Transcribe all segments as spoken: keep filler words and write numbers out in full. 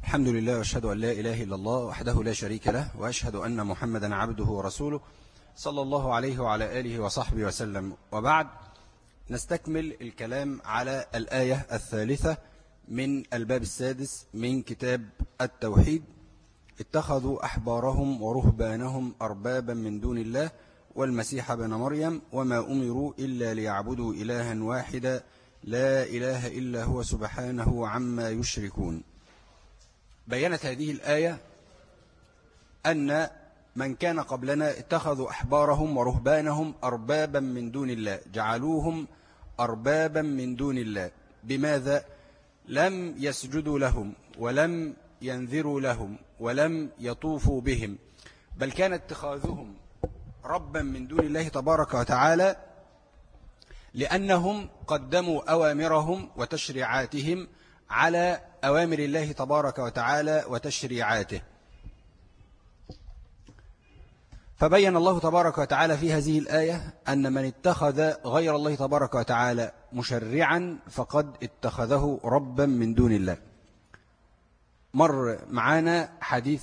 الحمد لله وأشهد أن لا إله إلا الله وحده لا شريك له، وأشهد أن محمدا عبده ورسوله صلى الله عليه وعلى آله وصحبه وسلم. وبعد، نستكمل الكلام على الآية الثالثة من الباب السادس من كتاب التوحيد. اتخذوا أحبارهم ورهبانهم أربابا من دون الله والمسيح ابن مريم وما أمروا إلا ليعبدوا إلها واحدا لا إله إلا هو سبحانه عما يشركون. بيّنت هذه الآية أن من كان قبلنا اتخذوا أحبارهم ورهبانهم أربابا من دون الله، جعلوهم أربابا من دون الله. بماذا؟ لم يسجدوا لهم ولم ينذروا لهم ولم يطوفوا بهم، بل كان اتخاذهم ربا من دون الله تبارك وتعالى لأنهم قدموا أوامرهم وتشريعاتهم على أوامر الله تبارك وتعالى وتشريعاته. فبين الله تبارك وتعالى في هذه الآية أن من اتخذ غير الله تبارك وتعالى مشرعا فقد اتخذه ربا من دون الله. مر معنا حديث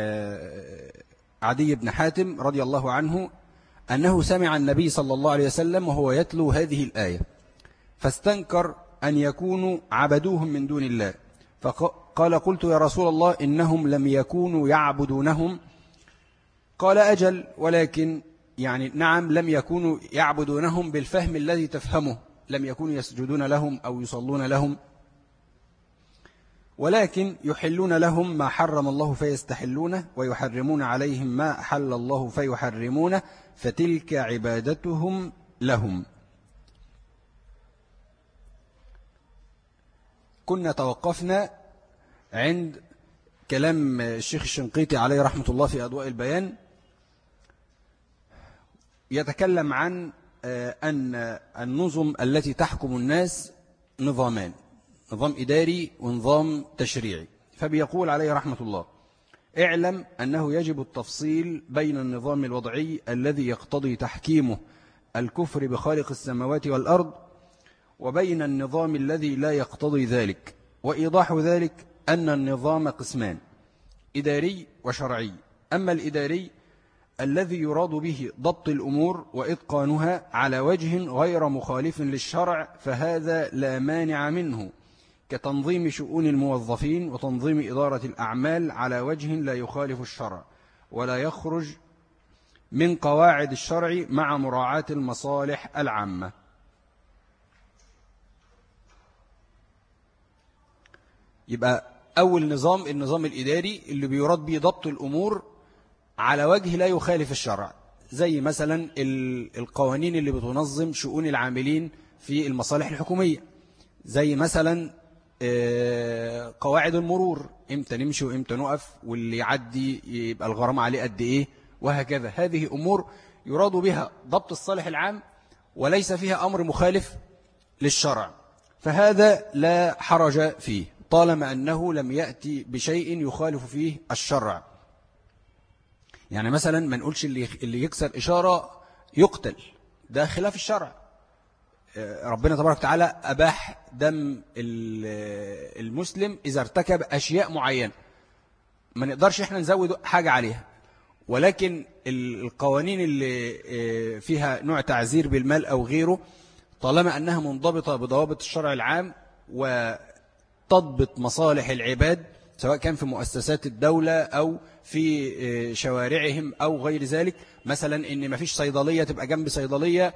عدي بن حاتم رضي الله عنه أنه سمع النبي صلى الله عليه وسلم وهو يتلو هذه الآية فاستنكر أن يكونوا عبدوهم من دون الله، فقال: قلت يا رسول الله إنهم لم يكونوا يعبدونهم. قال: أجل، ولكن يعني نعم لم يكونوا يعبدونهم بالفهم الذي تفهمه، لم يكونوا يسجدون لهم أو يصلون لهم، ولكن يحلون لهم ما حرم الله فيستحلونه ويحرمون عليهم ما أحل الله فيحرمونه، فتلك عبادتهم لهم. كنا توقفنا عند كلام الشيخ الشنقيطي عليه رحمة الله في أضواء البيان، يتكلم عن أن النظم التي تحكم الناس نظامان، نظام إداري ونظام تشريعي. فبيقول عليه رحمة الله: اعلم أنه يجب التفصيل بين النظام الوضعي الذي يقتضي تحكيمه الكفر بخالق السماوات والأرض وبين النظام الذي لا يقتضي ذلك. وإيضاح ذلك أن النظام قسمان: إداري وشرعي. أما الإداري الذي يراد به ضبط الأمور وإتقانها على وجه غير مخالف للشرع فهذا لا مانع منه، كتنظيم شؤون الموظفين وتنظيم إدارة الأعمال على وجه لا يخالف الشرع ولا يخرج من قواعد الشرع مع مراعاة المصالح العامة. يبقى أول نظام النظام الإداري اللي بيراد به ضبط الأمور على وجه لا يخالف الشرع، زي مثلا القوانين اللي بتنظم شؤون العاملين في المصالح الحكومية، زي مثلا قواعد المرور، امتى نمشي وامتى نقف، واللي يعدي يبقى الغرامة عليه قد ايه، وهكذا. هذه أمور يراد بها ضبط الصالح العام وليس فيها أمر مخالف للشرع، فهذا لا حرج فيه طالما أنه لم يأتي بشيء يخالف فيه الشرع. يعني مثلا ما نقولش اللي اللي يكسر إشارة يقتل، ده خلاف الشرع. ربنا تبارك وتعالى أباح دم المسلم إذا ارتكب أشياء معينة، ما نقدرش إحنا نزود حاجة عليها، ولكن القوانين اللي فيها نوع تعزير بالمال أو غيره طالما أنها منضبطة بضوابط الشرع العام وتضبط مصالح العباد سواء كان في مؤسسات الدولة أو في شوارعهم أو غير ذلك. مثلا إن ما فيش صيدلية تبقى جنب صيدلية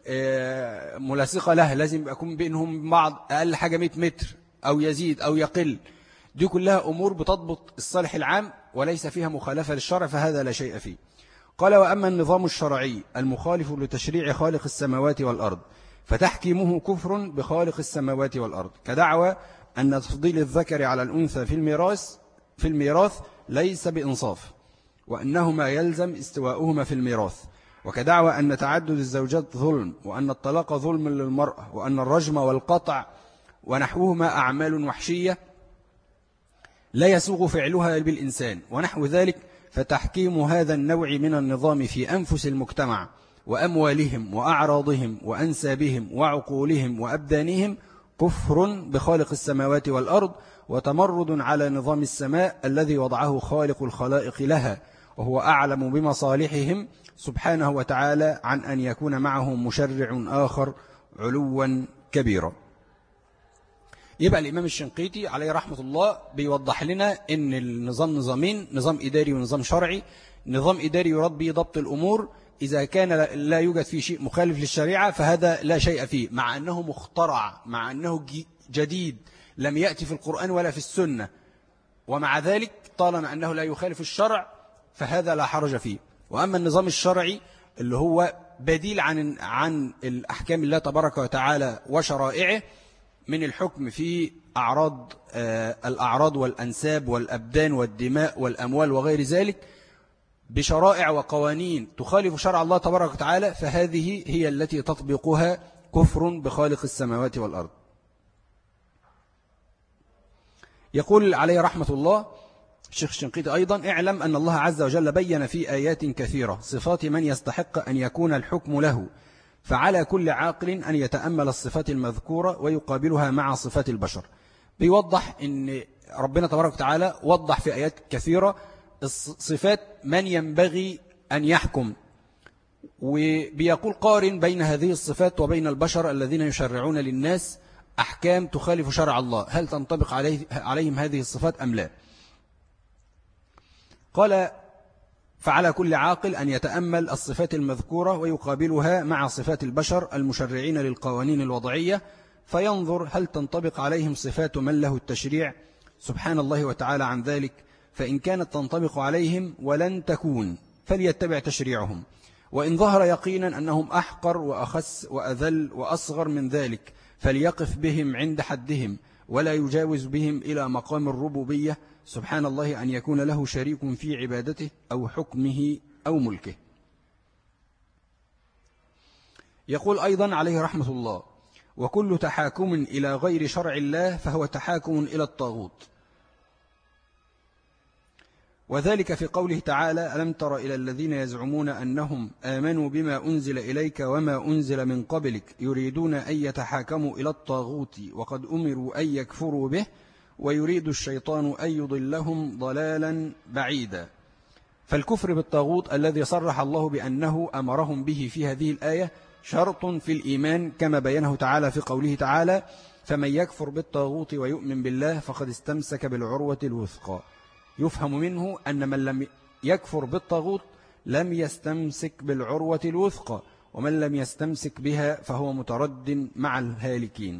ملاصقة لها، لازم يكون بينهم بعض أقل حاجة مئة متر أو يزيد أو يقل. دي كلها أمور بتضبط الصالح العام وليس فيها مخالفة للشرع، فهذا لا شيء فيه. قال: وأما النظام الشرعي المخالف لتشريع خالق السماوات والأرض فتحكيمه كفر بخالق السماوات والأرض، كدعوى أن تفضيل الذكر على الأنثى في الميراث في الميراث ليس بإنصاف، وأنهما يلزم استواؤهما في الميراث، وكدعوى أن تعدد الزوجات ظلم، وأن الطلاق ظلم للمرأة، وأن الرجم والقطع ونحوهما أعمال وحشية لا يسوغ فعلها بالإنسان ونحو ذلك. فتحكيم هذا النوع من النظام في أنفس المجتمع وأموالهم وأعراضهم وأنسابهم وعقولهم وأبدانهم كفر بخالق السماوات والأرض وتمرد على نظام السماء الذي وضعه خالق الخلائق لها، وهو أعلم بمصالحهم سبحانه وتعالى عن أن يكون معه مشرع آخر علوا كبيرا. يبقى الإمام الشنقيطي عليه رحمة الله بيوضح لنا أن النظام نظامين، نظام إداري ونظام شرعي. نظام إداري يراد به ضبط الأمور، إذا كان لا يوجد فيه شيء مخالف للشريعة فهذا لا شيء فيه، مع أنه مخترع، مع أنه جديد لم يأتي في القرآن ولا في السنة، ومع ذلك طالما أنه لا يخالف الشرع فهذا لا حرج فيه. وأما النظام الشرعي اللي هو بديل عن عن الأحكام الله تبارك وتعالى وشرائعه من الحكم في أعراض آه الأعراض والأنساب والأبدان والدماء والأموال وغير ذلك بشرائع وقوانين تخالف شرع الله تبارك وتعالى، فهذه هي التي تطبقها كفر بخالق السماوات والأرض. يقول عليه رحمة الله الشيخ الشنقيطي أيضا: اعلم أن الله عز وجل بين في آيات كثيرة صفات من يستحق أن يكون الحكم له، فعلى كل عاقل أن يتأمل الصفات المذكورة ويقابلها مع صفات البشر. بيوضح أن ربنا تبارك وتعالى وضح في آيات كثيرة صفات من ينبغي أن يحكم، وبيقول قارن بين هذه الصفات وبين البشر الذين يشرعون للناس أحكام تخالف شرع الله، هل تنطبق عليه عليهم هذه الصفات أم لا؟ قال: فعلى كل عاقل أن يتأمل الصفات المذكورة ويقابلها مع صفات البشر المشرعين للقوانين الوضعية، فينظر هل تنطبق عليهم صفات من له التشريع سبحان الله وتعالى عن ذلك، فإن كانت تنطبق عليهم ولن تكون فليتبع تشريعهم، وإن ظهر يقينا أنهم أحقر وأخس وأذل وأصغر من ذلك فليقف بهم عند حدهم ولا يجاوز بهم إلى مقام الربوبية سبحان الله أن يكون له شريك في عبادته أو حكمه أو ملكه. يقول أيضا عليه رحمة الله: وكل تحاكم إلى غير شرع الله فهو تحاكم إلى الطاغوت، وذلك في قوله تعالى: ألم تر إلى الذين يزعمون أنهم آمنوا بما أنزل إليك وما أنزل من قبلك يريدون أن يتحاكموا إلى الطاغوت وقد أمروا أن يكفروا به ويريد الشيطان أن يضلهم ضلالا بعيدا. فالكفر بالطاغوت الذي صرح الله بأنه أمرهم به في هذه الآية شرط في الإيمان، كما بينه تعالى في قوله تعالى: فمن يكفر بالطاغوت ويؤمن بالله فقد استمسك بالعروة الوثقى. يفهم منه أن من لم يكفر بالطاغوت لم يستمسك بالعروة الوثقى، ومن لم يستمسك بها فهو مترد مع الهالكين.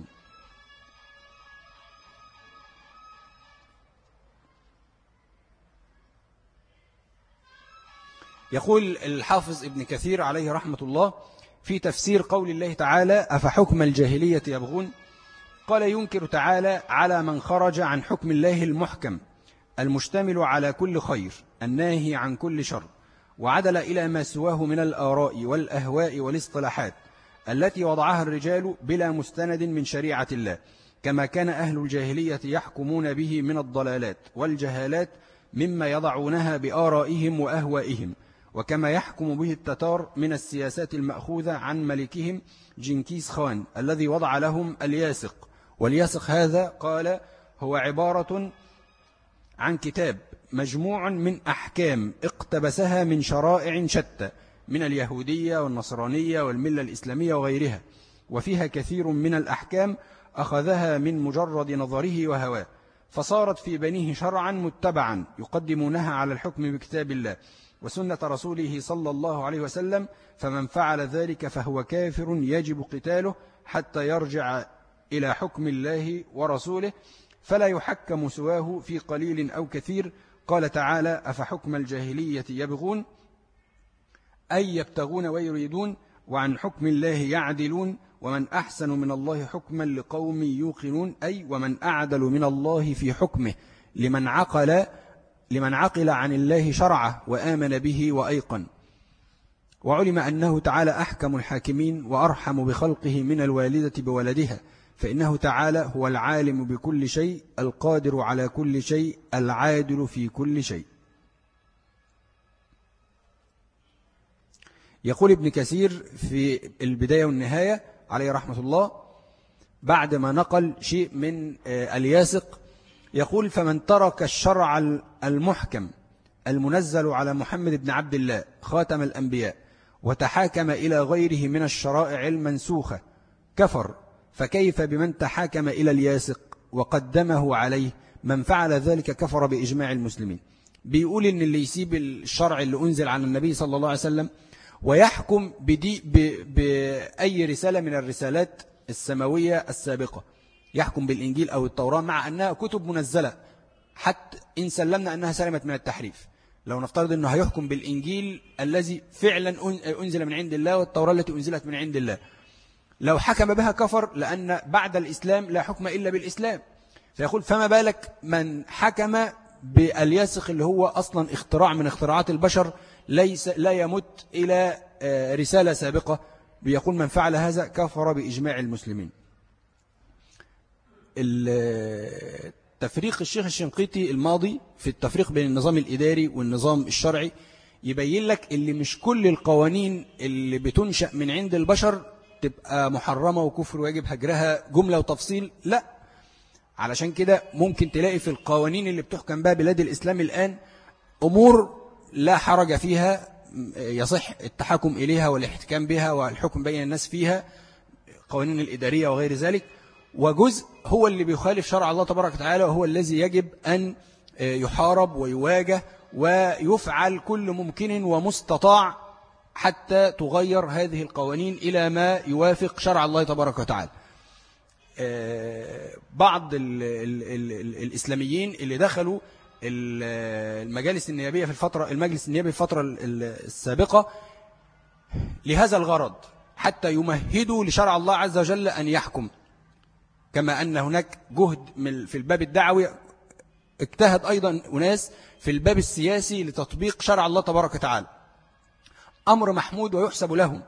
يقول الحافظ ابن كثير عليه رحمة الله في تفسير قول الله تعالى: أفحكم الجاهلية يبغون، قال: ينكر تعالى على من خرج عن حكم الله المحكم المشتمل على كل خير الناهي عن كل شر، وعدل إلى ما سواه من الآراء والأهواء والاصطلاحات التي وضعها الرجال بلا مستند من شريعة الله، كما كان أهل الجاهلية يحكمون به من الضلالات والجهالات مما يضعونها بآرائهم وأهوائهم، وكما يحكم به التتار من السياسات المأخوذة عن ملكهم جنكيز خان الذي وضع لهم الياسق. والياسق هذا قال هو عبارة عن كتاب مجموع من أحكام اقتبسها من شرائع شتى من اليهودية والنصرانية والملة الإسلامية وغيرها، وفيها كثير من الأحكام أخذها من مجرد نظره وهواه، فصارت في بنيه شرعا متبعا يقدمونها على الحكم بكتاب الله وسنة رسوله صلى الله عليه وسلم، فمن فعل ذلك فهو كافر يجب قتاله حتى يرجع إلى حكم الله ورسوله، فلا يحكم سواه في قليل أو كثير. قال تعالى: أفحكم الجاهلية يبغون، أي يبتغون ويريدون، وعن حكم الله يعدلون، ومن أحسن من الله حكما لقوم يوقنون، أي ومن أعدل من الله في حكمه لمن عقل لمن عقل عن الله شرعه وآمن به وأيقن. وعلم أنه تعالى أحكم الحاكمين وأرحم بخلقه من الوالدة بولدها، فإنه تعالى هو العالم بكل شيء القادر على كل شيء العادل في كل شيء. يقول ابن كثير في البداية والنهاية عليه رحمة الله: بعد ما نقل شيء من الياسق يقول: فمن ترك الشرع المحكم المنزل على محمد بن عبد الله خاتم الأنبياء وتحاكم إلى غيره من الشرائع المنسوخة كفر، فكيف بمن تحاكم إلى الياسق وقدمه عليه؟ من فعل ذلك كفر بإجماع المسلمين. بيقول إن اللي يسيب الشرع اللي أنزل على النبي صلى الله عليه وسلم ويحكم بدي بأي رسالة من الرسالات السماوية السابقة، يحكم بالإنجيل أو التوراة مع أنها كتب منزلة، حتى إن سلمنا أنها سلمت من التحريف. لو نفترض أنه هيحكم بالإنجيل الذي فعلا أنزل من عند الله والتوراة التي أنزلت من عند الله، لو حكم بها كفر، لأن بعد الإسلام لا حكم إلا بالإسلام. فيقول: فما بالك من حكم بالياسق اللي هو أصلا اختراع من اختراعات البشر، ليس لا يمت إلى رسالة سابقة. بيقول: من فعل هذا كفر بإجماع المسلمين. تفريق الشيخ الشنقيطي الماضي في التفريق بين النظام الإداري والنظام الشرعي يبين لك اللي مش كل القوانين اللي بتنشأ من عند البشر تبقى محرمة وكفر ويجب هجرها جملة وتفصيل، لا. علشان كده ممكن تلاقي في القوانين اللي بتحكم بها بلاد الإسلام الآن أمور لا حرج فيها، يصح التحكم إليها والاحتكام بها والحكم بين الناس فيها، قوانين الإدارية وغير ذلك، وجزء هو اللي بيخالف شرع الله تبارك وتعالى، وهو الذي يجب أن يحارب ويواجه ويفعل كل ممكن ومستطاع حتى تغير هذه القوانين إلى ما يوافق شرع الله تبارك وتعالى. بعض ال ال ال الإسلاميين اللي دخلوا المجالس النيابية في الفترة المجلس النيابي في الفترة السابقة لهذا الغرض، حتى يمهدوا لشرع الله عز وجل أن يحكم، كما أن هناك جهد في الباب الدعوي، اجتهد أيضا أناس في الباب السياسي لتطبيق شرع الله تبارك وتعالى، أمر محمود ويحسب لهم.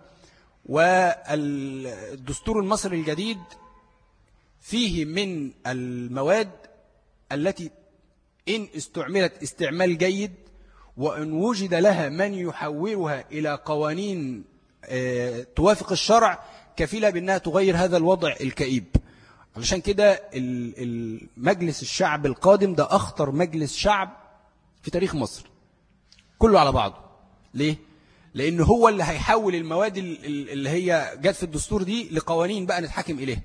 والدستور المصري الجديد فيه من المواد التي إن استعملت استعمال جيد وإن وجد لها من يحولها إلى قوانين توافق الشرع كفيلة بأنها تغير هذا الوضع الكئيب. علشان كده المجلس الشعب القادم ده أخطر مجلس شعب في تاريخ مصر كله على بعضه. ليه؟ لأنه هو اللي هيحول المواد اللي هي جت في الدستور دي لقوانين بقى نتحكم إليها.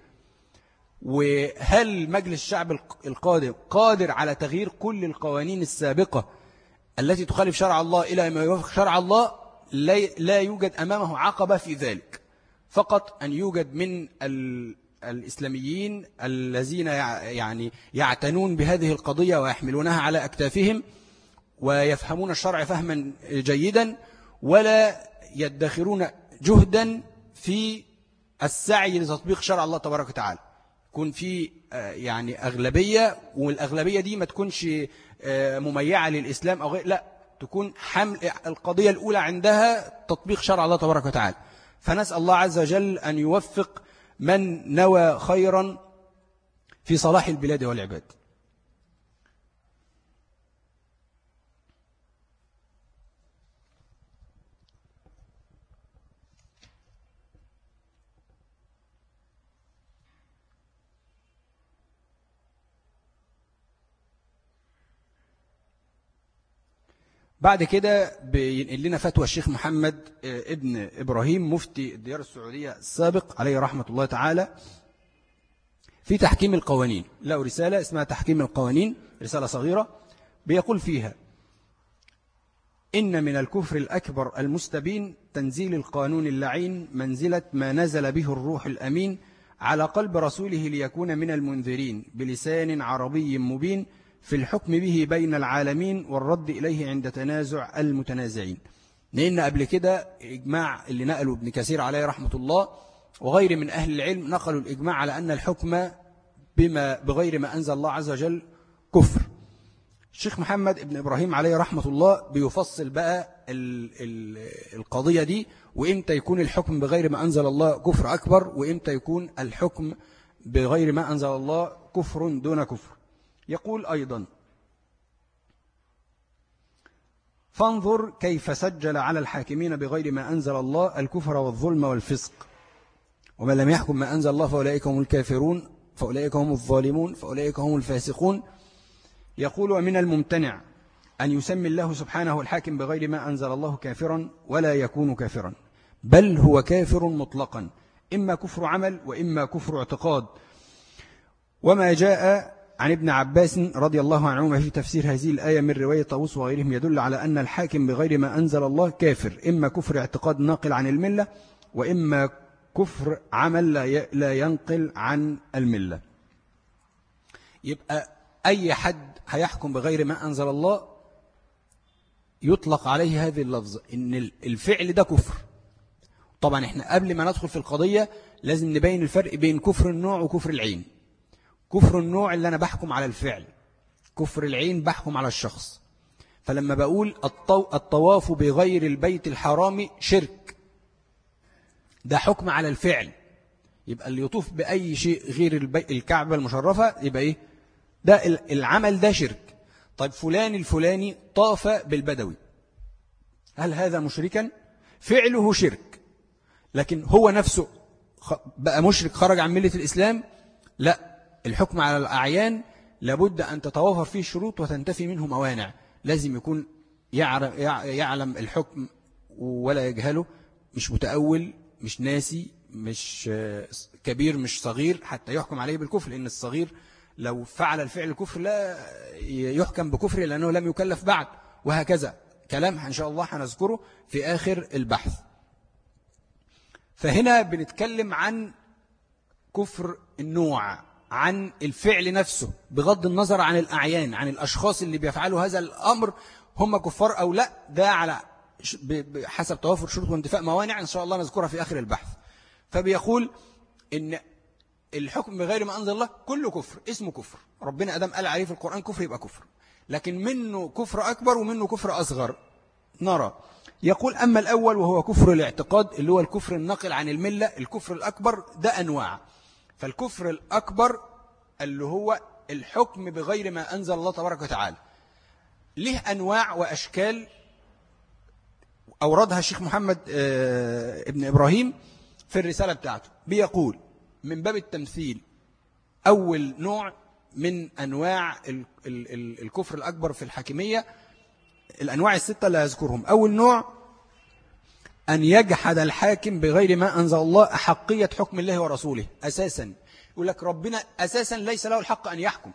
وهل مجلس الشعب القادم قادر على تغيير كل القوانين السابقة التي تخالف شرع الله إلى ما يوافق شرع الله؟ لا يوجد أمامه عقبة في ذلك، فقط أن يوجد من الإسلاميين الذين يعني يعتنون بهذه القضية ويحملونها على أكتافهم ويفهمون الشرع فهما جيدا، ولا يدخرون جهدا في السعي لتطبيق شرع الله تبارك وتعالى. يكون في يعني أغلبية، والأغلبية دي ما تكونش مميعة للإسلام أو غير، لا، تكون حمل القضية الأولى عندها تطبيق شرع الله تبارك وتعالى. فنسأل الله عز وجل أن يوفق من نوى خيرا في صلاح البلاد والعباد. بعد كده بينقل لنا فتوى الشيخ محمد ابن إبراهيم مفتي الديار السعودية السابق عليه رحمة الله تعالى في تحكيم القوانين. له رسالة اسمها تحكيم القوانين، رسالة صغيرة بيقول فيها: إن من الكفر الأكبر المستبين تنزيل القانون اللعين منزلة ما نزل به الروح الأمين على قلب رسوله ليكون من المنذرين بلسان عربي مبين في الحكم به بين العالمين والرد إليه عند تنازع المتنازعين. لأن قبل كده إجماع اللي نقله ابن كثير عليه رحمة الله وغير من أهل العلم نقلوا الإجماع على أن الحكم بما بغير ما أنزل الله عز وجل كفر. الشيخ محمد ابن إبراهيم عليه رحمة الله بيفصل بقى ال ال القضية دي، وإمتى يكون الحكم بغير ما أنزل الله كفر أكبر، وإمتى يكون الحكم بغير ما أنزل الله كفر دون كفر. يقول أيضا: فانظر كيف سجل على الحاكمين بغير ما أنزل الله الكفر والظلم والفسق، ومن لم يحكم ما أنزل الله فأولئك هم الكافرون فأولئك هم الظالمون فأولئك هم الفاسقون. يقول ومن الممتنع أن يسمي الله سبحانه الحاكم بغير ما أنزل الله كافرا ولا يكون كافرا، بل هو كافر مطلقا، إما كفر عمل وإما كفر اعتقاد. وما جاء عن ابن عباس رضي الله عنهما في تفسير هذه الآية من رواية طاووس وغيرهم يدل على أن الحاكم بغير ما أنزل الله كافر، إما كفر اعتقاد ناقل عن الملة وإما كفر عمل لا ينقل عن الملة. يبقى أي حد هيحكم بغير ما أنزل الله يطلق عليه هذه اللفظة إن الفعل ده كفر. طبعا احنا قبل ما ندخل في القضية لازم نبين الفرق بين كفر النوع وكفر العين. كفر النوع اللي أنا بحكم على الفعل، كفر العين بحكم على الشخص. فلما بقول الطواف بغير البيت الحرام شرك، ده حكم على الفعل، يبقى اللي يطوف بأي شيء غير الكعبة المشرفة يبقى إيه؟ ده العمل ده شرك. طيب فلان الفلاني طاف بالبدوي، هل هذا مشركا؟ فعله شرك، لكن هو نفسه بقى مشرك خرج عن ملة الإسلام؟ لا، الحكم على الأعيان لابد أن تتوافر فيه شروط وتنتفي منه موانع. لازم يكون يعلم الحكم ولا يجهله، مش متأول، مش ناسي، مش كبير، مش صغير حتى يحكم عليه بالكفر، لأن الصغير لو فعل الفعل الكفر لا يحكم بكفر لأنه لم يكلف بعد، وهكذا كلام إن شاء الله هنذكره في آخر البحث. فهنا بنتكلم عن كفر النوع، عن الفعل نفسه بغض النظر عن الأعيان، عن الأشخاص اللي بيفعلوا هذا الأمر هم كفار أو لا، ده على حسب توافر شروط وانتفاء موانع إن شاء الله نذكرها في آخر البحث. فبيقول إن الحكم بغير ما أنزل الله كله كفر، اسمه كفر، ربنا أدم قال عليه في القرآن كفر يبقى كفر، لكن منه كفر أكبر ومنه كفر أصغر نرى. يقول أما الأول وهو كفر الاعتقاد اللي هو الكفر الناقل عن الملة، الكفر الأكبر ده أنواع. فالكفر الأكبر اللي هو الحكم بغير ما أنزل الله تبارك وتعالى له أنواع وأشكال أوردها الشيخ محمد ابن إبراهيم في الرسالة بتاعته. بيقول من باب التمثيل أول نوع من أنواع الكفر الأكبر في الحاكمية، الأنواع الستة اللي أذكرهم. أول نوع أن يجحد الحاكم بغير ما أنزل الله أحقية حكم الله ورسوله أساسا. يقول لك ربنا أساسا ليس له الحق أن يحكم،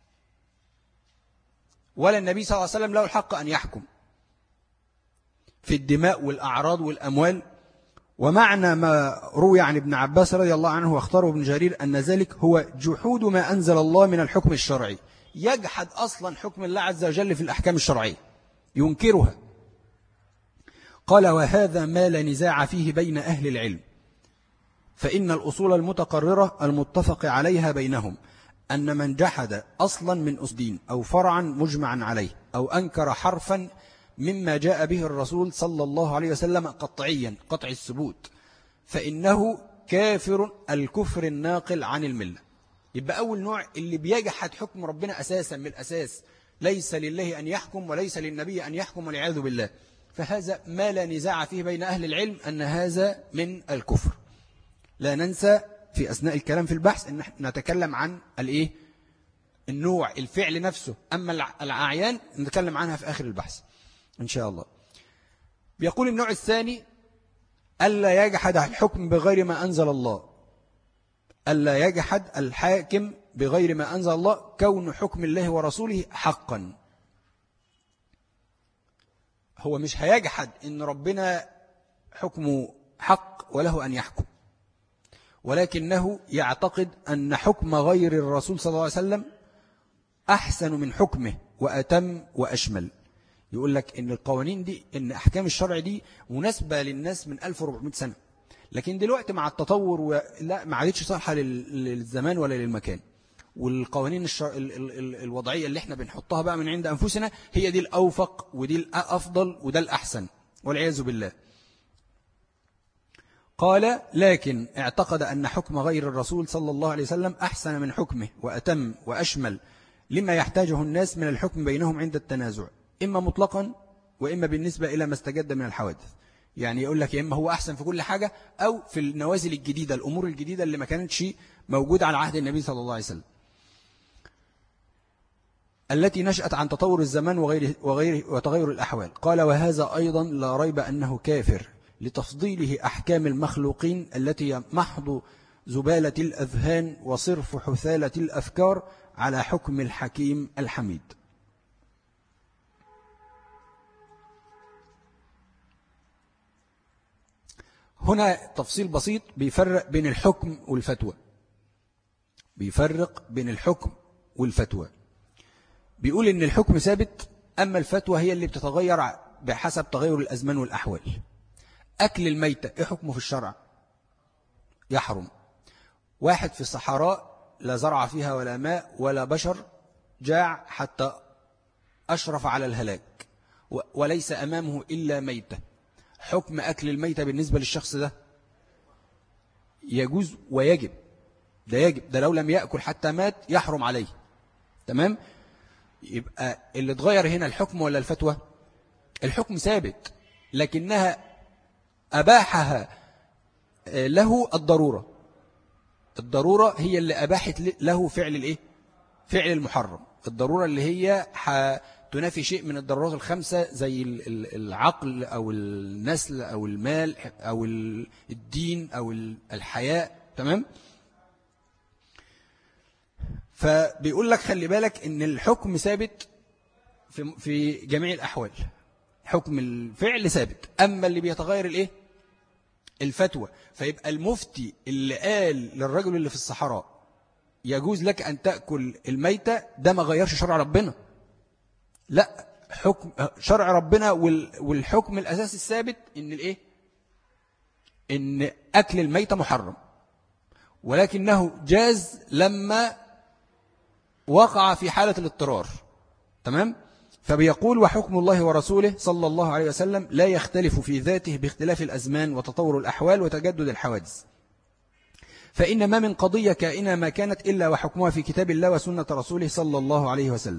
ولا النبي صلى الله عليه وسلم له الحق أن يحكم في الدماء والأعراض والأموال. ومعنى ما روي عن ابن عباس رضي الله عنه واختاره ابن جرير أن ذلك هو جحود ما أنزل الله من الحكم الشرعي، يجحد أصلا حكم الله عز وجل في الأحكام الشرعية، ينكرها. قال وهذا ما لا نزاع فيه بين أهل العلم، فإن الأصول المتقررة المتفق عليها بينهم أن من جحد أصلا من أسدين أو فرعا مجمعا عليه أو أنكر حرفا مما جاء به الرسول صلى الله عليه وسلم قطعيا قطع الثبوت فإنه كافر الكفر الناقل عن الملة. يبقى أول نوع اللي بيجحد حكم ربنا أساسا من الأساس، ليس لله أن يحكم وليس للنبي أن يحكم والعياذ بالله، فهذا ما لا نزاع فيه بين أهل العلم أن هذا من الكفر. لا ننسى في أثناء الكلام في البحث أن نتكلم عن الإيه؟ النوع الفعل نفسه، أما الأعيان نتكلم عنها في آخر البحث إن شاء الله. بيقول النوع الثاني ألا يجحد الحكم بغير ما أنزل الله، ألا يجحد الحاكم بغير ما أنزل الله كون حكم الله ورسوله حقا. هو مش هيجحد إن ربنا حكمه حق وله أن يحكم، ولكنه يعتقد أن حكم غير الرسول صلى الله عليه وسلم أحسن من حكمه وأتم وأشمل. يقول لك إن القوانين دي، إن أحكام الشرع دي مناسبة للناس من ألف وأربعمائة سنة، لكن دلوقتي مع التطور و... لا ما عادتش صالحة للزمان ولا للمكان. والقوانين الشر... ال... ال... الوضعية اللي احنا بنحطها بقى من عند أنفسنا هي دي الأوفق ودي الأفضل وده الأحسن والعياذ بالله. قال لكن اعتقد أن حكم غير الرسول صلى الله عليه وسلم أحسن من حكمه وأتم وأشمل لما يحتاجه الناس من الحكم بينهم عند التنازع، إما مطلقا وإما بالنسبة إلى ما استجد من الحوادث. يعني يقول لك يا إما هو أحسن في كل حاجة أو في النوازل الجديدة الأمور الجديدة اللي ما كانتش موجودة على عهد النبي صلى الله عليه وسلم التي نشأت عن تطور الزمان وغير وغير وتغير الأحوال. قال وهذا أيضا لا ريب أنه كافر لتفضيله أحكام المخلوقين التي محض زبالة الأذهان وصرف حثالة الأفكار على حكم الحكيم الحميد. هنا تفصيل بسيط بيفرق بين الحكم والفتوى بيفرق بين الحكم والفتوى بيقول إن الحكم ثابت، أما الفتوى هي اللي بتتغير بحسب تغير الأزمان والأحوال. أكل الميتة إيه حكمه في الشرع؟ يحرم. واحد في الصحراء لا زرع فيها ولا ماء ولا بشر، جاع حتى أشرف على الهلاك وليس أمامه إلا ميتة، حكم أكل الميتة بالنسبة للشخص ده يجوز ويجب، ده يجب، ده لو لم يأكل حتى مات يحرم عليه. تمام؟ يبقى اللي اتغير هنا الحكم ولا الفتوى؟ الحكم ثابت لكنها أباحها له الضرورة. الضرورة هي اللي أباحت له فعل الإيه؟ فعل المحرم. الضرورة اللي هي تنافي شيء من الضرورات الخمسة زي العقل أو النسل أو المال أو الدين أو الحياء. تمام؟ فبيقول لك خلي بالك إن الحكم ثابت في في جميع الأحوال، حكم الفعل ثابت، أما اللي بيتغير الإيه؟ الفتوى. فيبقى المفتي اللي قال للرجل اللي في الصحراء يجوز لك أن تأكل الميتة، ده ما غيرش شرع ربنا، لا، حكم شرع ربنا والحكم الأساسي الثابت إن الإيه؟ إن أكل الميتة محرم، ولكنه جاز لما وقع في حالة الاضطرار. تمام؟ فبيقول وحكم الله ورسوله صلى الله عليه وسلم لا يختلف في ذاته باختلاف الأزمان وتطور الأحوال وتجدد الحوادث، فإن ما من قضية كائنة ما كانت إلا وحكمها في كتاب الله وسنة رسوله صلى الله عليه وسلم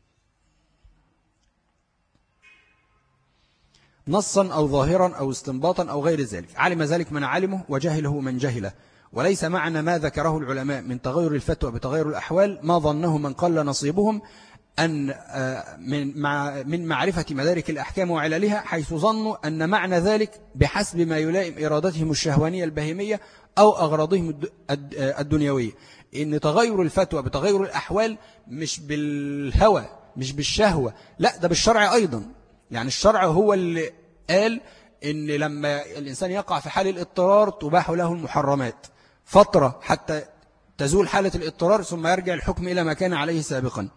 نصا أو ظاهرا أو استنباطا أو غير ذلك، علم ذلك من علمه وجهله من جهله. وليس معنى ما ذكره العلماء من تغير الفتوى بتغير الأحوال ما ظنه من قل نصيبهم أن من من معرفة مدارك الأحكام وعللها، حيث ظنوا أن معنى ذلك بحسب ما يلائم إرادتهم الشهوانية البهيمية أو أغراضهم الدنيوية، إن تغير الفتوى بتغير الأحوال مش بالهوى مش بالشهوة، لا، ده بالشرع أيضا. يعني الشرع هو اللي قال إن لما الإنسان يقع في حال الاضطرار تباح له المحرمات فترة حتى تزول حالة الاضطرار ثم يرجع الحكم إلى ما كان عليه سابقا.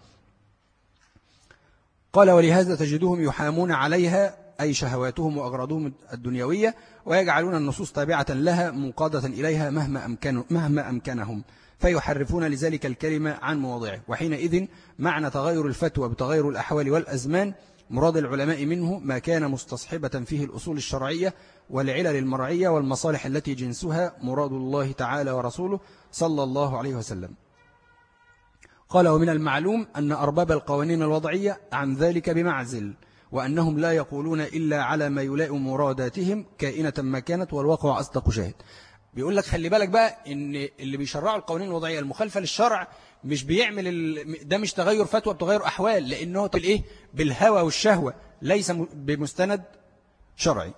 قال ولهذا تجدهم يحامون عليها أي شهواتهم وأغراضهم الدنيوية، ويجعلون النصوص تابعة لها منقادة إليها مهما أمكن مهما أمكنهم، فيحرفون لذلك الكلمة عن مواضعه. وحينئذ معنى تغير الفتوى بتغير الأحوال والأزمان مراد العلماء منه ما كان مستصحبة فيه الأصول الشرعية والعلل المرعية والمصالح التي جنسها مراد الله تعالى ورسوله صلى الله عليه وسلم. قال ومن المعلوم أن أرباب القوانين الوضعية عن ذلك بمعزل، وأنهم لا يقولون إلا على ما يلائم مراداتهم كائنة ما كانت، والواقع أصدق شاهد. بيقول لك خلي بالك بقى إن اللي بيشرعوا القوانين الوضعية المخالفة للشرع مش بيعمل ال... ده مش تغير فتوى بتغير أحوال، لأنه بالإيه؟ بالهوى والشهوة، ليس بمستند شرعي.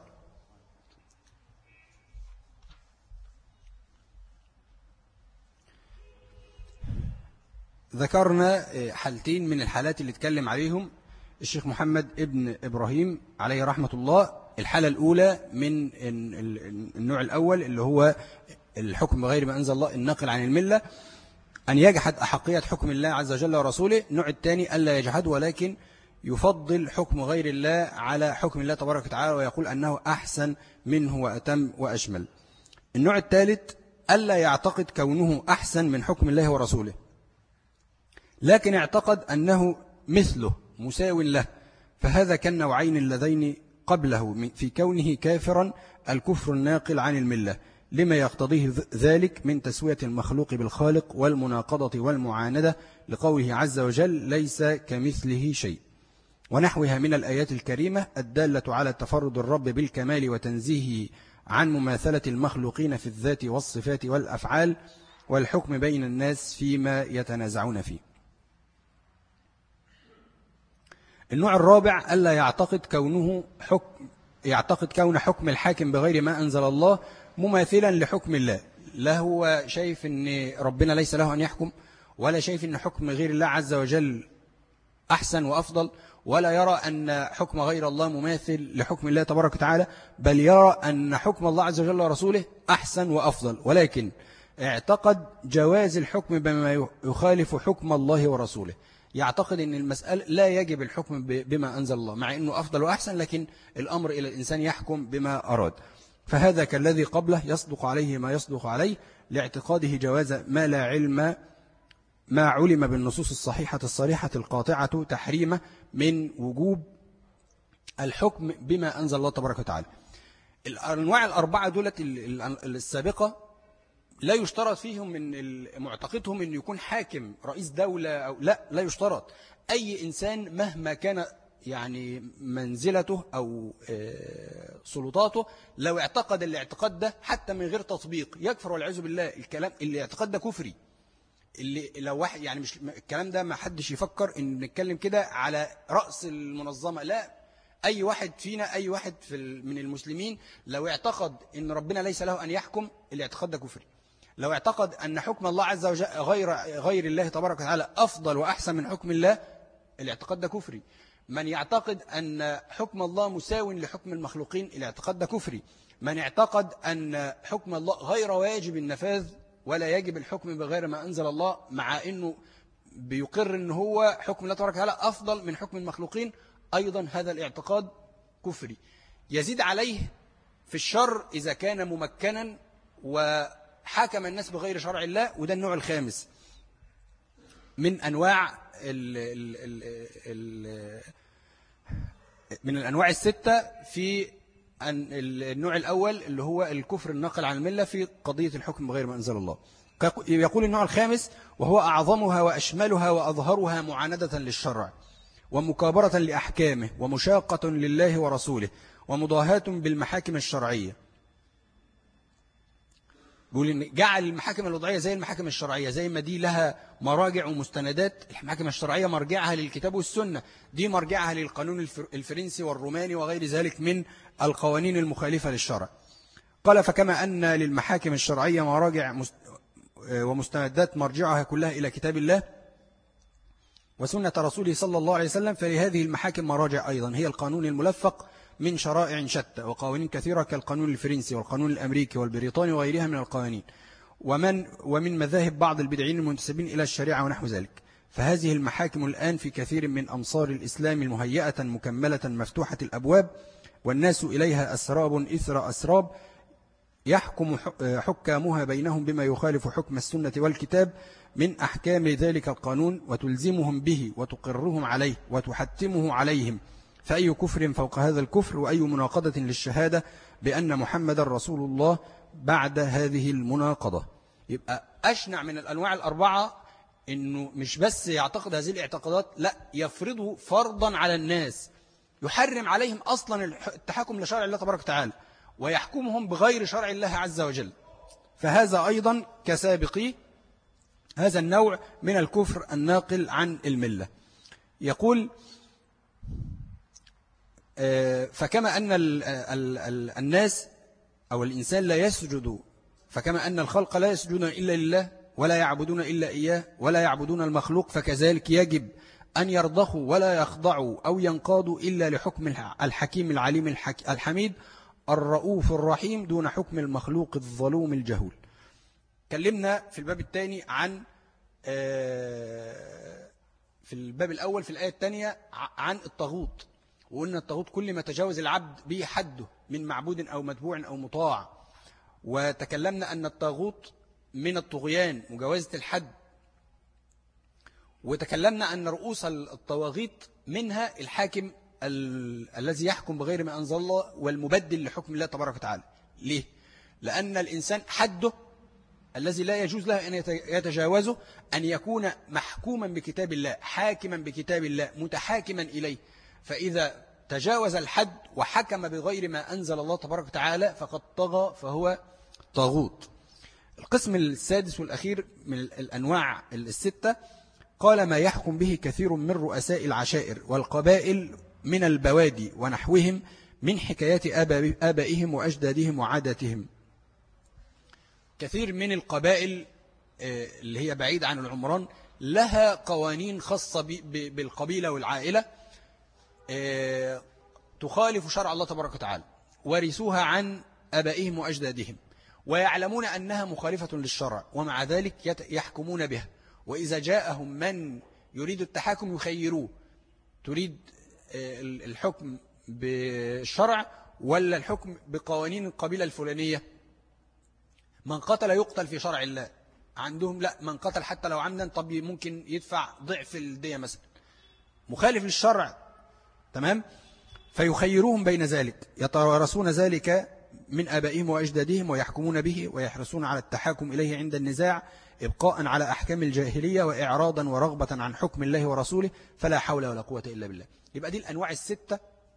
ذكرنا حالتين من الحالات اللي اتكلم عليهم الشيخ محمد ابن إبراهيم عليه رحمة الله. الحالة الأولى من النوع الأول اللي هو الحكم بغير ما أنزل الله الناقل عن الملة، أن يجحد أحقية حكم الله عز وجل ورسوله. النوع الثاني ألا يجحد ولكن يفضل حكم غير الله على حكم الله تبارك وتعالى ويقول أنه أحسن منه وأتم وأشمل. النوع الثالث ألا يعتقد كونه أحسن من حكم الله ورسوله، لكن اعتقد أنه مثله مساو له، فهذا كالنوعين اللذين قبله في كونه كافرا الكفر الناقل عن الملة لما يقتضيه ذلك من تسوية المخلوق بالخالق والمناقضة والمعاندة، لقوله عز وجل ليس كمثله شيء. ونحوها من الآيات الكريمة الدالة على تفرد الرب بالكمال وتنزيهه عن مماثلة المخلوقين في الذات والصفات والأفعال والحكم بين الناس فيما يتنازعون فيه. النوع الرابع ألا يعتقد كونه حكم يعتقد كون حكم الحاكم بغير ما أنزل الله مماثلا لحكم الله. لا هو شايف أن ربنا ليس له أن يحكم، ولا شايف أن حكم غير الله عز وجل أحسن وأفضل، ولا يرى أن حكم غير الله مماثل لحكم الله تبارك وتعالى، بل يرى أن حكم الله عز وجل ورسوله أحسن وأفضل، ولكن اعتقد جواز الحكم بما يخالف حكم الله ورسوله. يعتقد أن المسألة لا يجب الحكم بما أنزل الله، مع أنه أفضل وأحسن، لكن الأمر إلى الإنسان يحكم بما أراد. فهذا كالذي قبله يصدق عليه ما يصدق عليه لاعتقاده جواز ما لا علم ما علم بالنصوص الصحيحة الصريحة القاطعة تحريمه من وجوب الحكم بما أنزل الله تبارك وتعالى. الأنواع الأربعة دولة السابقة لا يشترط فيهم من معتقدهم أن يكون حاكم رئيس دولة أو لا لا يشترط. أي إنسان مهما كان يعني منزلته أو سلطاته، لو اعتقد الاعتقاد ده حتى من غير تطبيق يكفر والعياذ بالله. الكلام الاعتقاد ده كفري. اللي لو واحد يعني مش الكلام ده ما حدش يفكر ان نتكلم كده على رأس المنظمة، لا، اي واحد فينا اي واحد في من المسلمين لو اعتقد ان ربنا ليس له ان يحكم، الاعتقاد ده كفري. لو اعتقد ان حكم الله عز وجل غير غير الله تبارك وتعالى افضل واحسن من حكم الله، الاعتقاد ده كفري. من يعتقد ان حكم الله مساو لحكم المخلوقين، الاعتقاد ده كفري. من اعتقد ان حكم الله غير واجب النفاذ ولا يجب الحكم بغير ما أنزل الله، مع أنه بيقر أنه هو حكم الله تبارك وتعالى أفضل من حكم المخلوقين، أيضا هذا الاعتقاد كفري. يزيد عليه في الشر إذا كان ممكنا وحكم الناس بغير شرع الله، وده النوع الخامس من أنواع ال ال ال ال من الأنواع الستة في النوع الأول اللي هو الكفر الناقل عن الملة في قضية الحكم بغير ما أنزل الله. يقول النوع الخامس وهو أعظمها وأشملها وأظهرها معاندة للشرع ومكابرة لأحكامه ومشاقة لله ورسوله ومضاهاة بالمحاكم الشرعية. يقول إن جعل المحاكم الوضعية زي المحاكم الشرعية، زي ما دي لها مراجع ومستندات. المحاكم الشرعية مرجعها للكتاب والسنة، دي مرجعها للقانون الفرنسي والروماني وغير ذلك من القوانين المخالفة للشرع. قال فكما أن للمحاكم الشرعية مراجع ومستندات مرجعها كلها إلى كتاب الله وسنة رسوله صلى الله عليه وسلم، فلهذه المحاكم مراجع أيضا هي القانون الملفق من شرائع شتى وقوانين كثيرة كالقانون الفرنسي والقانون الأمريكي والبريطاني وغيرها من القوانين، ومن ومن مذاهب بعض البدعين المنتسبين إلى الشريعة ونحو ذلك. فهذه المحاكم الآن في كثير من أمصار الإسلام المهيئة مكملة مفتوحة الأبواب، والناس إليها أسراب إثر أسراب، يحكم حكامها بينهم بما يخالف حكم السنة والكتاب من أحكام ذلك القانون، وتلزمهم به وتقرهم عليه وتحتمه عليهم. فأي كفر فوق هذا الكفر، وأي مناقضة للشهادة بأن محمد رسول الله بعد هذه المناقضة. يبقى أشنع من الأنواع الأربعة إنه مش بس يعتقد هذه الاعتقادات، لا، يفرضه فرضا على الناس، يحرم عليهم أصلا التحكم لشرع الله تبارك وتعالى ويحكمهم بغير شرع الله عز وجل. فهذا أيضا كسابقي هذا النوع من الكفر الناقل عن الملة. يقول فكما أن الناس أو الإنسان لا يسجد، فكما أن الخلق لا يسجدون إلا لله ولا يعبدون إلا إياه ولا يعبدون المخلوق، فكذلك يجب أن يرضخوا ولا يخضعوا أو ينقادوا إلا لحكم الحكيم العليم الحميد الرؤوف الرحيم دون حكم المخلوق الظلوم الجهول. كلمنا في الباب الثاني عن في الباب الأول في الآية الثانية عن الطاغوت، وقلنا الطاغوت كل ما تجاوز العبد به حده من معبود أو متبوع أو مطاع. وتكلمنا أن الطاغوت من الطغيان مجاوزة الحد، وتكلمنا أن رؤوس الطواغيت منها الحاكم ال... الذي يحكم بغير ما أنزل الله والمبدل لحكم الله تبارك وتعالى. ليه؟ لأن الإنسان حده الذي لا يجوز له أن يتجاوزه أن يكون محكوما بكتاب الله، حاكما بكتاب الله، متحاكما إليه. فإذا تجاوز الحد وحكم بغير ما أنزل الله تبارك وتعالى فقد طغى فهو طاغوت. القسم السادس والأخير من الأنواع الستة قال ما يحكم به كثير من رؤساء العشائر والقبائل من البوادي ونحوهم من حكايات آبائهم وأجدادهم وعاداتهم. كثير من القبائل اللي هي بعيد عن العمران لها قوانين خاصة بالقبيلة والعائلة تخالف شرع الله تبارك وتعالى، ورثوها عن آبائهم وأجدادهم ويعلمون أنها مخالفة للشرع، ومع ذلك يحكمون بها. وإذا جاءهم من يريد التحاكم يخيروه، تريد الحكم بالشرع ولا الحكم بقوانين القبيلة الفلانية؟ من قتل يقتل في شرع الله، عندهم لا، من قتل حتى لو عمدا طب ممكن يدفع ضعف الدية مثلا، مخالف للشرع. تمام؟ فيخيروهم بين ذلك، يتوارثون ذلك من آبائهم وأجدادهم ويحكمون به ويحرصون على التحاكم إليه عند النزاع إبقاء على أحكام الجاهلية وإعراضا ورغبة عن حكم الله ورسوله، فلا حول ولا قوة إلا بالله. يبقى دي الأنواع الستة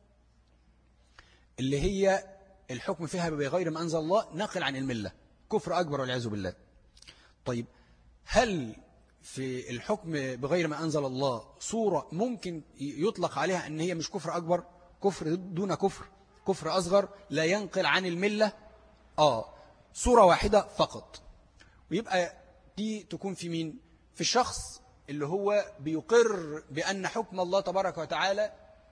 اللي هي الحكم فيها بغير ما أنزل الله ناقل عن الملة، كفر أكبر والعياذ بالله. طيب هل في الحكم بغير ما أنزل الله صورة ممكن يطلق عليها أن هي مش كفر أكبر، كفر دون كفر، كفر أصغر لا ينقل عن الملة؟ آه صورة واحدة فقط. ويبقى دي تكون في مين؟ في الشخص اللي هو بيقر بأن حكم الله تبارك وتعالى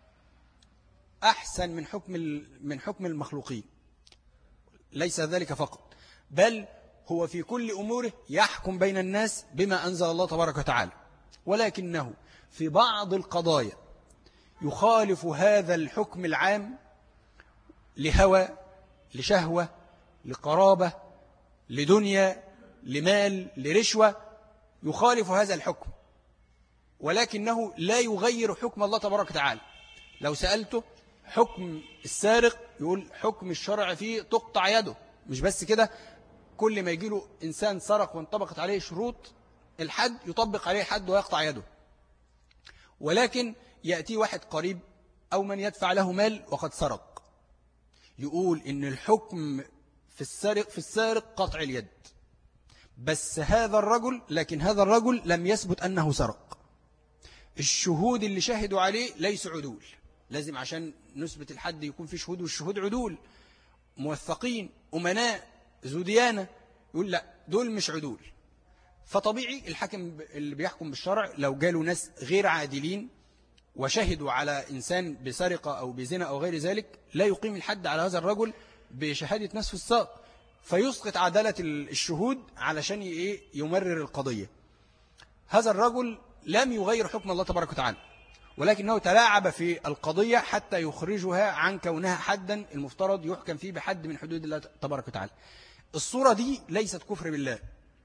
أحسن من حكم من حكم المخلوقين. ليس ذلك فقط، بل هو في كل أموره يحكم بين الناس بما أنزل الله تبارك وتعالى، ولكنه في بعض القضايا يخالف هذا الحكم العام لهوى، لشهوة، لقرابة، لدنيا، لمال، لرشوة، يخالف هذا الحكم، ولكنه لا يغير حكم الله تبارك وتعالى. لو سألته حكم السارق يقول حكم الشرع فيه تقطع يده. مش بس كده، كل ما يجي له إنسان سرق وانطبقت عليه شروط الحد يطبق عليه حد ويقطع يده. ولكن يأتي واحد قريب أو من يدفع له مال وقد سرق، يقول إن الحكم في السارق في السارق قطع اليد، بس هذا الرجل لكن هذا الرجل لم يثبت أنه سرق. الشهود اللي شاهدوا عليه ليسوا عدول، لازم عشان نثبت الحد يكون في شهود، والشهود عدول موثقين أمناء ذو ديانة. يقول لا دول مش عدول. فطبيعي الحاكم اللي بيحكم بالشرع لو جالوا ناس غير عادلين وشهدوا على إنسان بسرقة أو بزنا أو غير ذلك لا يقيم الحد على هذا الرجل بشهادة ناس في الساق، فيسقط عدالة الشهود علشان يمرر القضية. هذا الرجل لم يغير حكم الله تبارك وتعالى، ولكنه تلاعب في القضية حتى يخرجها عن كونها حدا المفترض يحكم فيه بحد من حدود الله تبارك وتعالى. الصورة دي ليست كفر بالله،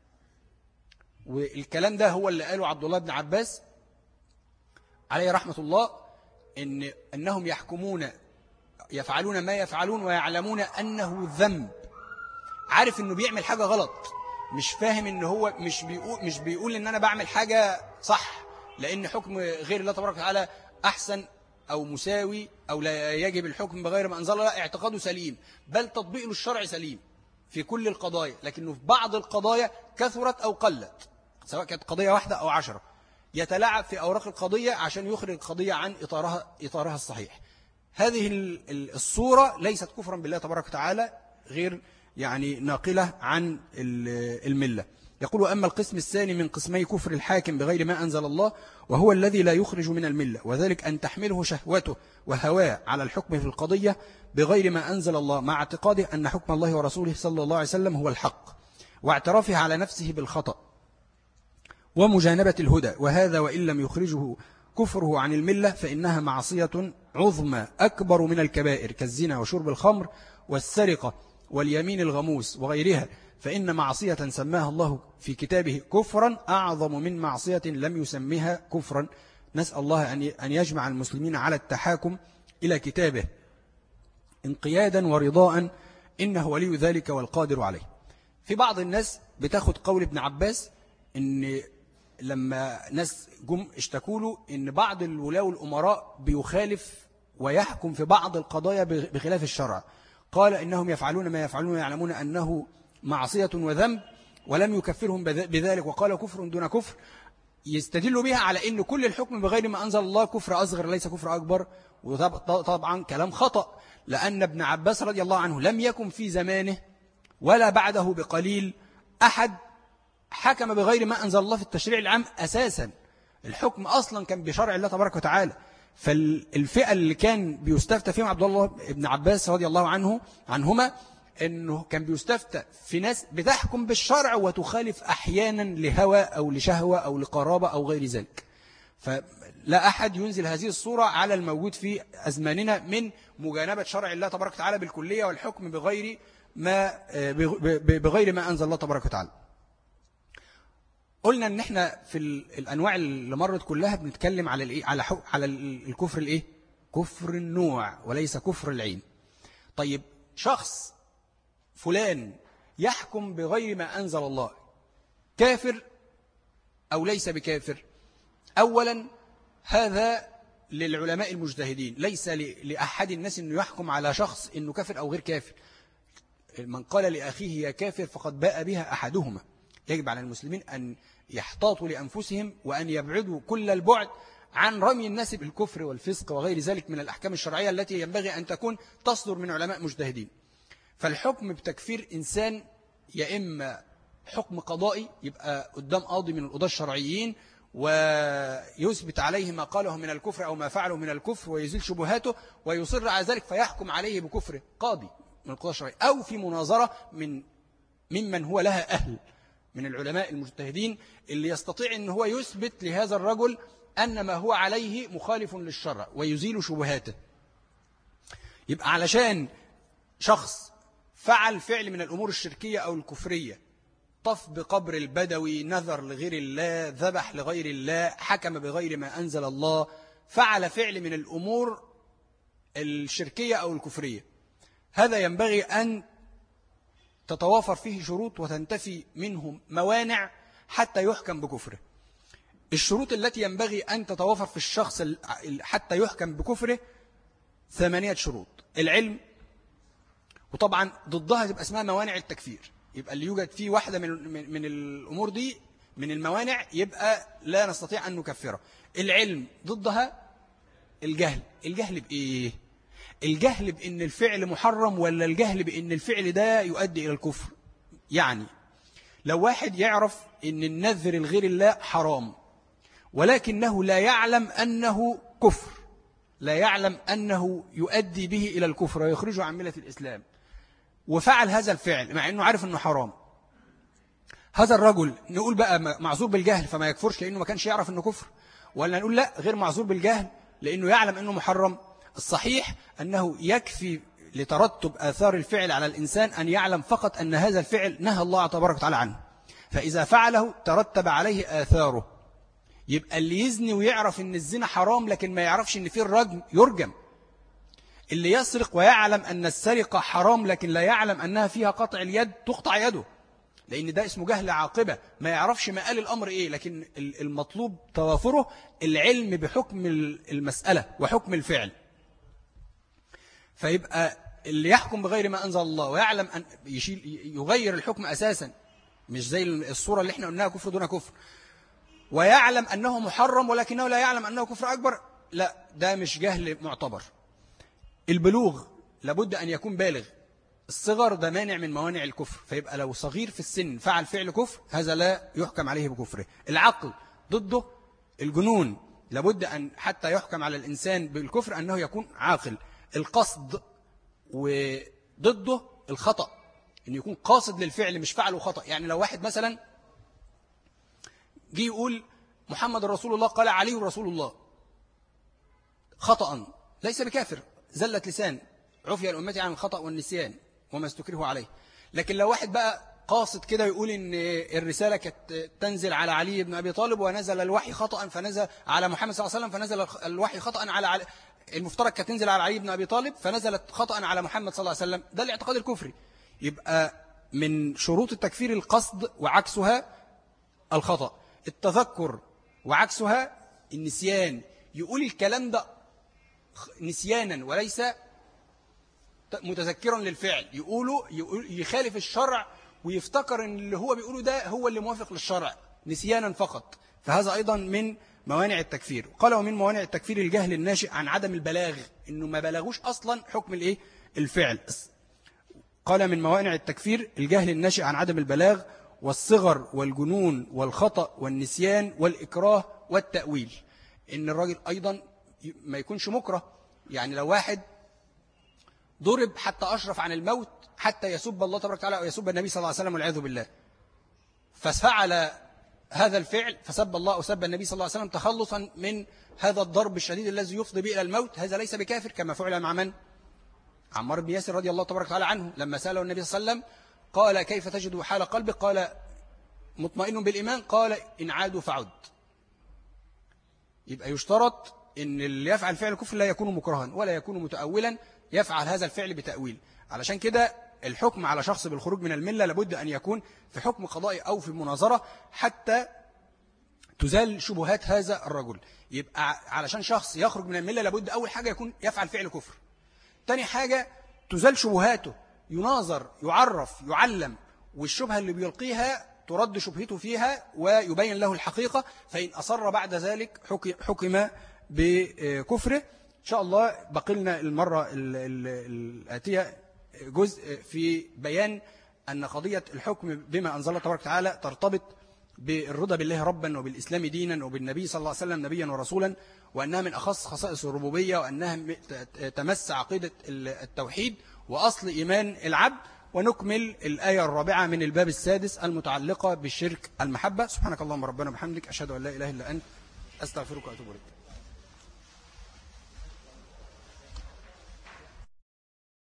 والكلام ده هو اللي قاله عبد الله بن عباس عليه رحمة الله، إن أنهم يحكمون يفعلون ما يفعلون ويعلمون أنه ذنب. عارف أنه بيعمل حاجة غلط، مش فاهم أنه هو مش بيقول, مش بيقول أن أنا بعمل حاجة صح لأن حكم غير الله تبارك وتعالى أحسن أو مساوي أو لا يجب الحكم بغير ما أنزل الله. اعتقاده سليم، بل تطبيق الشرع سليم في كل القضايا، لكنه في بعض القضايا كثرت أو قلت، سواء كانت قضية واحدة أو عشرة، يتلاعب في أوراق القضية عشان يخرج القضية عن إطارها, إطارها الصحيح. هذه الصورة ليست كفرا بالله تبارك وتعالى، غير يعني ناقلة عن الملة. يقول أما القسم الثاني من قسمي كفر الحاكم بغير ما أنزل الله وهو الذي لا يخرج من الملة، وذلك أن تحمله شهوته وهواه على الحكم في القضية بغير ما أنزل الله مع اعتقاده أن حكم الله ورسوله صلى الله عليه وسلم هو الحق، واعترافه على نفسه بالخطأ ومجانبة الهدى. وهذا وإن لم يخرجه كفره عن الملة فإنها معصية عظمى أكبر من الكبائر كالزنا وشرب الخمر والسرقة واليمين الغموس وغيرها، فإن معصية سماها الله في كتابه كفرا أعظم من معصية لم يسميها كفرا. نسأل الله أن يجمع المسلمين على التحاكم إلى كتابه انقيادا ورضاء، إنه ولي ذلك والقادر عليه. في بعض الناس بتاخد قول ابن عباس إن لما ناس جم اشتكوا له إن بعض الولاة والأمراء بيخالف ويحكم في بعض القضايا بخلاف الشرع، قال إنهم يفعلون ما يفعلون يعلمون أنه معصية وذنب ولم يكفرهم بذلك، وقال كفر دون كفر، يستدل بها على أن كل الحكم بغير ما أنزل الله كفر أصغر ليس كفر أكبر. وطبعا كلام خطأ، لأن ابن عباس رضي الله عنه لم يكن في زمانه ولا بعده بقليل أحد حكم بغير ما أنزل الله في التشريع العام أساسا. الحكم أصلا كان بشرع الله تبارك وتعالى. فالفئة اللي كان بيستفتى فيهم عبد الله ابن عباس رضي الله عنه عنهما أنه كان بيستفتى في ناس بتحكم بالشرع وتخالف أحيانا لهوى أو لشهوة أو لقرابة أو غير ذلك. فلا أحد ينزل هذه الصورة على الموجود في أزماننا من مجانبة شرع الله تبارك وتعالى بالكلية والحكم بغير ما بغير ما أنزل الله تبارك وتعالى. قلنا ان احنا في الانواع اللي مرت كلها بنتكلم على الايه على على الكفر الايه كفر النوع وليس كفر العين. طيب شخص فلان يحكم بغير ما انزل الله، كافر او ليس بكافر؟ اولا هذا للعلماء المجتهدين، ليس لاحد الناس انه يحكم على شخص انه كافر او غير كافر. من قال لاخيه يا كافر فقد باء بها احدهما. يجب على المسلمين أن يحتاطوا لأنفسهم وأن يبعدوا كل البعد عن رمي الناس بالكفر والفسق وغير ذلك من الأحكام الشرعية التي ينبغي أن تكون تصدر من علماء مجتهدين. فالحكم بتكفير إنسان يا إما حكم قضائي، يبقى قدام قاضي من القضاة الشرعيين ويثبت عليه ما قاله من الكفر أو ما فعله من الكفر ويزيل شبهاته ويصر على ذلك فيحكم عليه بكفر قاضي من القضاة الشرعيين، أو في مناظرة من ممن هو لها أهل من العلماء المجتهدين اللي يستطيع أن هو يثبت لهذا الرجل أن ما هو عليه مخالف للشرع ويزيل شبهاته. يبقى علشان شخص فعل فعل من الأمور الشركية أو الكفرية، طف بقبر البدوي، نذر لغير الله، ذبح لغير الله، حكم بغير ما أنزل الله، فعل فعل من الأمور الشركية أو الكفرية، هذا ينبغي أن تتوافر فيه شروط وتنتفي منهم موانع حتى يحكم بكفره. الشروط التي ينبغي أن تتوافر في الشخص حتى يحكم بكفره ثمانية شروط. العلم، وطبعا ضدها تبقى اسمها موانع التكفير، يبقى اللي يوجد فيه واحدة من, من, من الأمور دي من الموانع يبقى لا نستطيع أن نكفره. العلم ضدها الجهل. الجهل بإيه؟ الجهل بأن الفعل محرم ولا الجهل بأن الفعل ده يؤدي إلى الكفر. يعني لو واحد يعرف أن النذر الغير الله حرام ولكنه لا يعلم أنه كفر، لا يعلم أنه يؤدي به إلى الكفر ويخرجه عن ملة الإسلام، وفعل هذا الفعل مع أنه عارف أنه حرام، هذا الرجل نقول بقى معذور بالجهل فما يكفرش لأنه ما كانش يعرف أنه كفر، ولا نقول لا غير معذور بالجهل لأنه يعلم أنه محرم؟ الصحيح أنه يكفي لترتب آثار الفعل على الإنسان أن يعلم فقط أن هذا الفعل نهى الله تبارك وتعالى عنه، فإذا فعله ترتب عليه آثاره. يبقى اللي يزني ويعرف أن الزنا حرام لكن ما يعرفش أن فيه الرجم يرجم. اللي يسرق ويعلم أن السرقة حرام لكن لا يعلم أنها فيها قطع اليد تقطع يده، لأن ده اسمه جهل عاقبة، ما يعرفش ما قال الأمر إيه، لكن المطلوب توافره العلم بحكم المسألة وحكم الفعل. فيبقى اللي يحكم بغير ما أنزل الله ويعلم أن يشيل يغير الحكم أساسا، مش زي الصورة اللي احنا قلناها كفر دون كفر، ويعلم أنه محرم ولكنه لا يعلم أنه كفر أكبر، لا ده مش جهل معتبر. البلوغ لابد أن يكون بالغ، الصغر ده مانع من موانع الكفر، فيبقى لو صغير في السن فعل فعل كفر هذا لا يحكم عليه بكفره. العقل ضده الجنون، لابد أن حتى يحكم على الإنسان بالكفر أنه يكون عاقل. القصد وضده الخطأ، أن يكون قاصد للفعل مش فعله خطأ. يعني لو واحد مثلا جي يقول محمد رسول الله قال علي رسول الله خطأ، ليس بكافر، زلة لسان، عفي الأمة عن الخطأ والنسيان وما استكره عليه. لكن لو واحد بقى قاصد كده يقول إن الرسالة كانت تنزل على علي بن أبي طالب ونزل الوحي خطأ فنزل على محمد صلى الله عليه وسلم فنزل الوحي خطأ على علي، المفترض كانت تنزل على علي بن أبي طالب فنزلت خطأ على محمد صلى الله عليه وسلم، ده الاعتقاد الكفري. يبقى من شروط التكفير القصد وعكسها الخطأ. التذكر وعكسها النسيان. يقول الكلام ده نسيانا وليس متذكرا للفعل، يقوله يقول يخالف الشرع ويفتكر ان اللي هو بيقوله ده هو اللي موافق للشرع نسيانا فقط، فهذا أيضا من موانع التكفير. قال ومن موانع التكفير الجهل الناشئ عن عدم البلاغ، إنه ما بلغوش أصلا حكم الإيه الفعل. قال من موانع التكفير الجهل الناشئ عن عدم البلاغ والصغر والجنون والخطأ والنسيان والإكراه والتأويل. إن الراجل أيضا ما يكونش مكره، يعني لو واحد ضرب حتى أشرف عن الموت حتى يسب الله تبارك وتعالى ويسب النبي صلى الله عليه وسلم والعياذ بالله، ففعل هذا الفعل فسب الله وسب النبي صلى الله عليه وسلم تخلصا من هذا الضرب الشديد الذي يفضي به إلى الموت، هذا ليس بكافر كما فعل مع من؟ عمار بن ياسر رضي الله تبارك وتعالى عنه، لما سأله النبي صلى الله عليه وسلم قال كيف تجد حال قلبك؟ قال مطمئن بالإيمان، قال إن عادوا فعد. يبقى يشترط إن اللي يفعل فعل الكفر لا يكون مكرها ولا يكون متأولا، يفعل هذا الفعل بتأويل. علشان كده الحكم على شخص بالخروج من الملة لابد أن يكون في حكم قضائي أو في مناظرة حتى تزال شبهات هذا الرجل. يبقى علشان شخص يخرج من الملة لابد أول حاجة يكون يفعل فعل كفر، تاني حاجة تزال شبهاته، يناظر يعرف يعلم، والشبهة اللي بيلقيها ترد شبهته فيها ويبين له الحقيقة، فإن أصر بعد ذلك حكم بكفره. إن شاء الله بقي لنا المرة الآتية جزء في بيان أن قضية الحكم بما أنزل الله تبارك وتعالى ترتبط بالرضا بالله ربا وبالإسلام دينا وبالنبي صلى الله عليه وسلم نبيا ورسولا، وأنها من أخص خصائص الربوبية، وأنها تمس عقيدة التوحيد وأصل إيمان العبد. ونكمل الآية الرابعة من الباب السادس المتعلقة بالشرك المحبة. سبحانك اللهم ربنا وبحمدك، أشهد أن لا إله إلا أنت، أستغفرك وأتوب إليك.